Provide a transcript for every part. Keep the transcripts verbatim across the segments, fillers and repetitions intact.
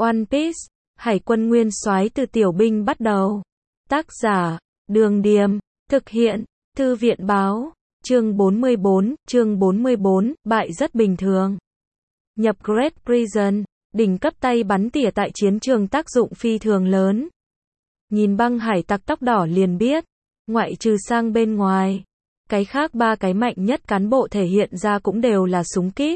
One Piece, Hải quân nguyên soái từ tiểu binh bắt đầu. Tác giả, Đường Điềm, thực hiện, Thư viện báo, chương bốn mươi bốn, chương bốn mươi bốn, bại rất bình thường. Nhập Great Prison, đỉnh cấp tay bắn tỉa tại chiến trường tác dụng phi thường lớn. Nhìn băng hải tặc tóc đỏ liền biết, ngoại trừ sang bên ngoài, cái khác ba cái mạnh nhất cán bộ thể hiện ra cũng đều là súng kíp.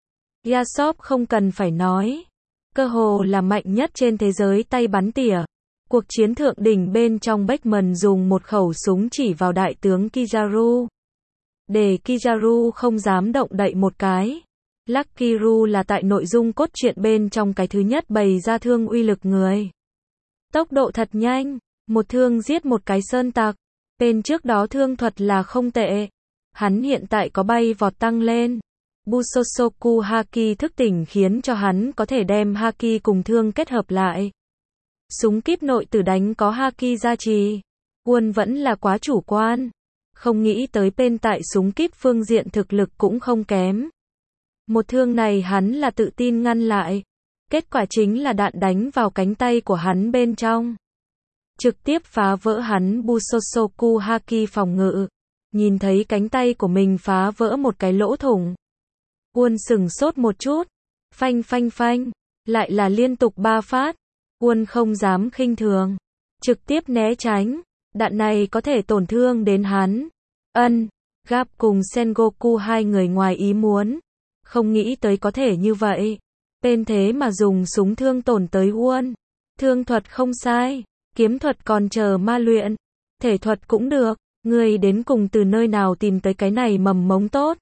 Yasop không cần phải nói, cơ hồ là mạnh nhất trên thế giới tay bắn tỉa. Cuộc chiến thượng đỉnh bên trong Beckman dùng một khẩu súng chỉ vào đại tướng Kizaru, để Kizaru không dám động đậy một cái. Lucky Ru là tại nội dung cốt truyện bên trong cái thứ nhất bày ra thương uy lực người. Tốc độ thật nhanh, một thương giết một cái sơn tặc. Bên trước đó thương thuật là không tệ. Hắn hiện tại có bay vọt tăng lên. Busosoku Haki thức tỉnh khiến cho hắn có thể đem Haki cùng thương kết hợp lại. Súng kíp nội tử đánh có Haki gia trì. Quân vẫn là quá chủ quan. Không nghĩ tới bên tại súng kíp phương diện thực lực cũng không kém. Một thương này hắn là tự tin ngăn lại. Kết quả chính là đạn đánh vào cánh tay của hắn bên trong. Trực tiếp phá vỡ hắn Busosoku Haki phòng ngự. Nhìn thấy cánh tay của mình phá vỡ một cái lỗ thủng. Quân sừng sốt một chút. Phanh phanh phanh. Lại là liên tục ba phát. Quân không dám khinh thường. Trực tiếp né tránh. Đạn này có thể tổn thương đến hắn. Ân. Gap cùng Sengoku hai người ngoài ý muốn. Không nghĩ tới có thể như vậy. Bên thế mà dùng súng thương tổn tới Quân. Thương thuật không sai. Kiếm thuật còn chờ ma luyện. Thể thuật cũng được. Người đến cùng từ nơi nào tìm tới cái này mầm mống tốt.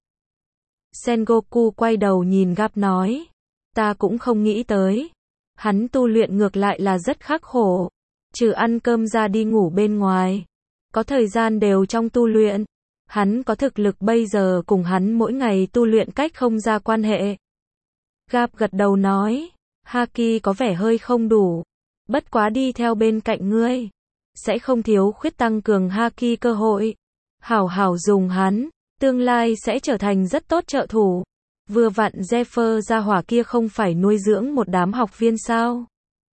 Sengoku quay đầu nhìn Gap nói. Ta cũng không nghĩ tới. Hắn tu luyện ngược lại là rất khắc khổ. Trừ ăn cơm ra đi ngủ bên ngoài. Có thời gian đều trong tu luyện. Hắn có thực lực bây giờ cùng hắn mỗi ngày tu luyện cách không ra quan hệ. Gap gật đầu nói. Haki có vẻ hơi không đủ. Bất quá đi theo bên cạnh ngươi. Sẽ không thiếu khuyết tăng cường Haki cơ hội. Hảo hảo dùng hắn. Tương lai sẽ trở thành rất tốt trợ thủ. Vừa vặn Zephyr gia hỏa kia không phải nuôi dưỡng một đám học viên sao.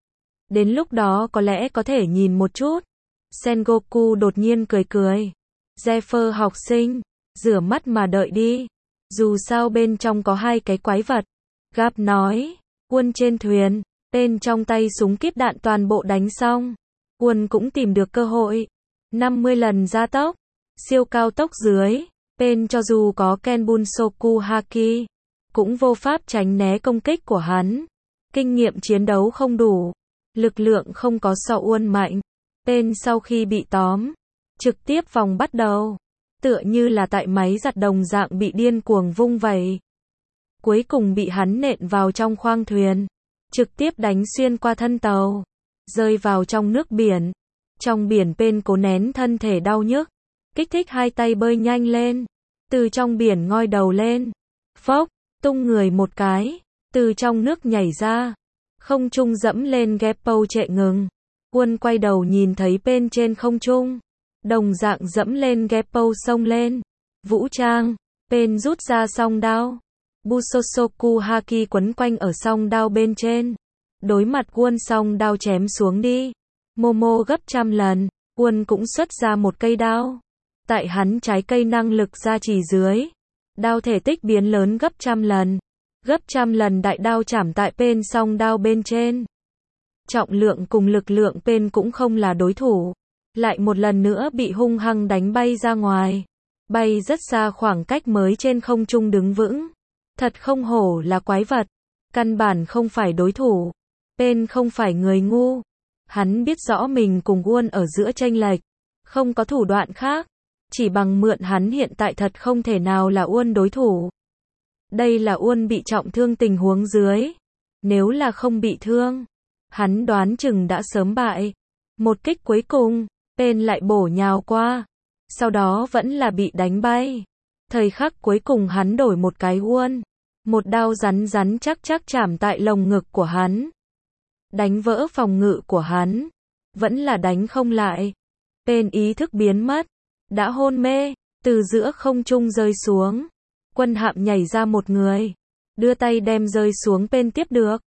Đến lúc đó có lẽ có thể nhìn một chút. Sengoku đột nhiên cười cười. Zephyr học sinh, rửa mắt mà đợi đi. Dù sao bên trong có hai cái quái vật. Gap nói, Quân trên thuyền, tên trong tay súng kíp đạn toàn bộ đánh xong. Quân cũng tìm được cơ hội. năm mươi lần gia tốc, siêu cao tốc dưới. Bên cho dù có Kenbunsoku Haki, cũng vô pháp tránh né công kích của hắn. Kinh nghiệm chiến đấu không đủ. Lực lượng không có so Uôn mạnh. Bên sau khi bị tóm, trực tiếp vòng bắt đầu. Tựa như là tại máy giặt đồng dạng bị điên cuồng vung vẩy. Cuối cùng bị hắn nện vào trong khoang thuyền. Trực tiếp đánh xuyên qua thân tàu. Rơi vào trong nước biển. Trong biển bên cố nén thân thể đau nhức. Kích thích hai tay bơi nhanh lên. Từ trong biển ngoi đầu lên. Phốc, tung người một cái. Từ trong nước nhảy ra. Không trung dẫm lên Geppo trệ ngừng. Quân quay đầu nhìn thấy bên trên không trung. Đồng dạng dẫm lên Geppo xông lên. Vũ trang. Bên rút ra song đao. Busosoku Haki quấn quanh ở song đao bên trên. Đối mặt Quân song đao chém xuống đi. Momo gấp trăm lần. Quân cũng xuất ra một cây đao. Tại hắn trái cây năng lực gia trì dưới. Đao thể tích biến lớn gấp trăm lần. Gấp trăm lần đại đao chảm tại bên song đao bên trên. Trọng lượng cùng lực lượng bên cũng không là đối thủ. Lại một lần nữa bị hung hăng đánh bay ra ngoài. Bay rất xa khoảng cách mới trên không trung đứng vững. Thật không hổ là quái vật. Căn bản không phải đối thủ. Bên không phải người ngu. Hắn biết rõ mình cùng Uôn ở giữa chênh lệch. Không có thủ đoạn khác. Chỉ bằng mượn hắn hiện tại thật không thể nào là Uôn đối thủ. Đây là Uôn bị trọng thương tình huống dưới. Nếu là không bị thương, hắn đoán chừng đã sớm bại. Một kích cuối cùng, bên lại bổ nhào qua. Sau đó vẫn là bị đánh bay. Thời khắc cuối cùng hắn đổi một cái Uôn. Một đao rắn rắn chắc chắc chạm tại lồng ngực của hắn. Đánh vỡ phòng ngự của hắn. Vẫn là đánh không lại. Bên ý thức biến mất. Đã hôn mê. Từ giữa không trung rơi xuống. Quân hạm nhảy ra một người. Đưa tay đem rơi xuống bên tiếp được.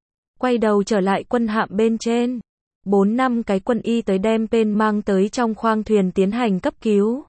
quay đầu trở lại quân hạm bên trên. Bốn năm cái quân y tới đem Pen mang tới trong khoang thuyền tiến hành cấp cứu.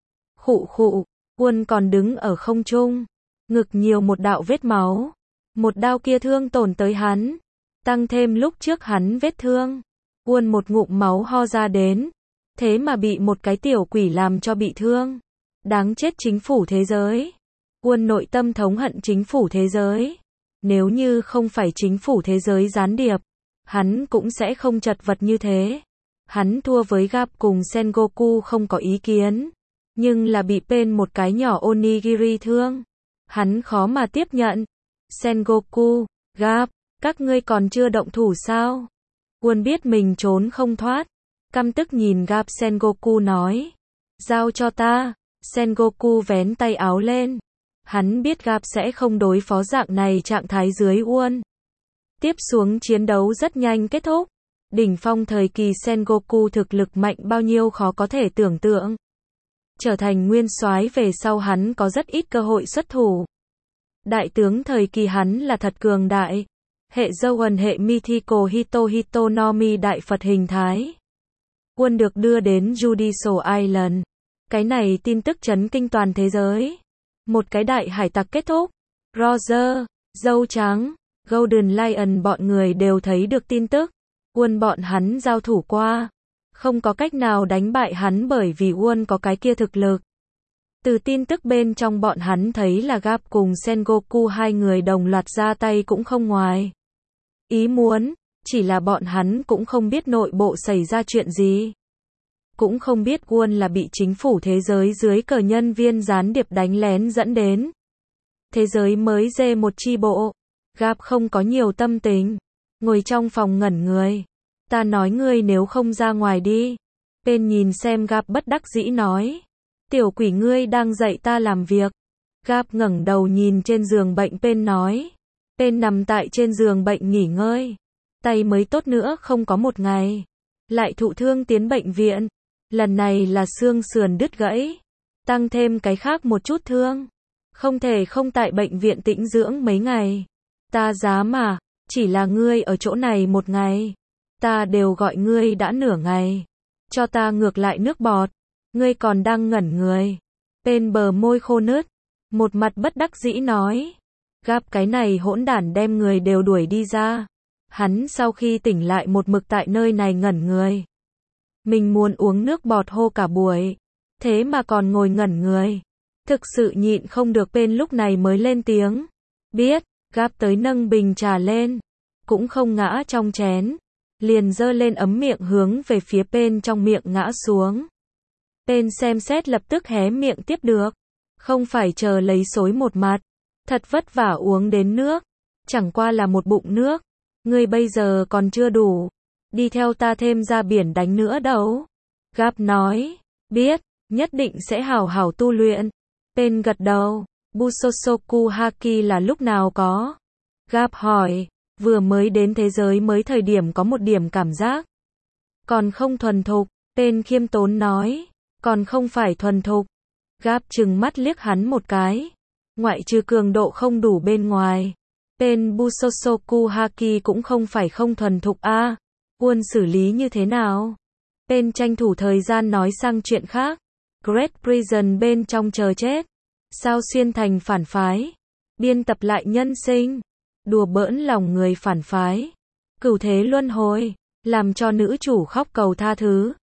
Khụ khụ, Quân còn đứng ở không trung, ngực nhiều một đạo vết máu. Một đao kia thương tổn tới hắn, tăng thêm lúc trước hắn vết thương. Quân một ngụm máu ho ra đến, thế mà bị một cái tiểu quỷ làm cho bị thương. Đáng chết chính phủ thế giới. Quân nội tâm thống hận chính phủ thế giới. Nếu như không phải chính phủ thế giới gián điệp, hắn cũng sẽ không chật vật như thế. Hắn thua với Garp cùng Sengoku không có ý kiến, nhưng là bị Pen một cái nhỏ onigiri thương. Hắn khó mà tiếp nhận. Sengoku, Garp, các ngươi còn chưa động thủ sao? Quân biết mình trốn không thoát, căm tức nhìn Garp. Sengoku nói, giao cho ta. Sengoku vén tay áo lên. Hắn biết Garp sẽ không đối phó dạng này trạng thái dưới Uôn. Tiếp xuống chiến đấu rất nhanh kết thúc. Đỉnh phong thời kỳ Sengoku thực lực mạnh bao nhiêu khó có thể tưởng tượng. Trở thành nguyên soái về sau hắn có rất ít cơ hội xuất thủ. Đại tướng thời kỳ hắn là thật cường đại. Hệ Zoan hệ Mythical Hito Hitonomi đại Phật hình thái. Quân được đưa đến Judicial Island. Cái này tin tức chấn kinh toàn thế giới. Một cái đại hải tặc kết thúc. Roger, dâu trắng, Golden Lion bọn người đều thấy được tin tức. Quân bọn hắn giao thủ qua. Không có cách nào đánh bại hắn bởi vì Quân có cái kia thực lực. Từ tin tức bên trong bọn hắn thấy là Garp cùng Sengoku hai người đồng loạt ra tay cũng không ngoài ý muốn, chỉ là bọn hắn cũng không biết nội bộ xảy ra chuyện gì. Cũng không biết Quân là bị chính phủ thế giới dưới cờ nhân viên gián điệp đánh lén dẫn đến. Thế giới mới dê một chi bộ. Garp không có nhiều tâm tình. Ngồi trong phòng ngẩn người. Ta nói ngươi nếu không ra ngoài đi. Pen nhìn xem Garp bất đắc dĩ nói. Tiểu quỷ ngươi đang dạy ta làm việc. Garp ngẩng đầu nhìn trên giường bệnh Pen nói. Pen nằm tại trên giường bệnh nghỉ ngơi. Tay mới tốt nữa không có một ngày. Lại thụ thương tiến bệnh viện. Lần này là xương sườn đứt gãy. Tăng thêm cái khác một chút thương. Không thể không tại bệnh viện tĩnh dưỡng mấy ngày. Ta dám mà, chỉ là ngươi ở chỗ này một ngày. Ta đều gọi ngươi đã nửa ngày. Cho ta ngược lại nước bọt. Ngươi còn đang ngẩn người. Pen bờ môi khô nứt. Một mặt bất đắc dĩ nói. Garp cái này hỗn đản đem người đều đuổi đi ra. Hắn sau khi tỉnh lại một mực tại nơi này ngẩn người. Mình muốn uống nước bọt hô cả buổi. Thế mà còn ngồi ngẩn người. Thực sự nhịn không được. Pen lúc này mới lên tiếng. Biết. Garp tới nâng bình trà lên. Cũng không ngã trong chén. Liền giơ lên ấm miệng hướng về phía Pen trong miệng ngã xuống. Pen xem xét lập tức hé miệng tiếp được. Không phải chờ lấy xối một mặt. Thật vất vả uống đến nước. Chẳng qua là một bụng nước. Ngươi bây giờ còn chưa đủ. Đi theo ta thêm ra biển đánh nữa đâu. Garp nói. Biết, nhất định sẽ hảo hảo tu luyện. Pen gật đầu. Busosoku Haki là lúc nào có? Garp hỏi. Vừa mới đến thế giới mới thời điểm có một điểm cảm giác. Còn không thuần thục. Pen khiêm tốn nói. Còn không phải thuần thục. Garp trừng mắt liếc hắn một cái. Ngoại trừ cường độ không đủ bên ngoài. Pen Busosoku Haki cũng không phải không thuần thục a. À, Quân xử lý như thế nào? Pen tranh thủ thời gian nói sang chuyện khác. Great Prison bên trong chờ chết. Sao xuyên thành phản phái. Biên tập lại nhân sinh. Đùa bỡn lòng người phản phái. Cửu thế luân hồi. Làm cho nữ chủ khóc cầu tha thứ.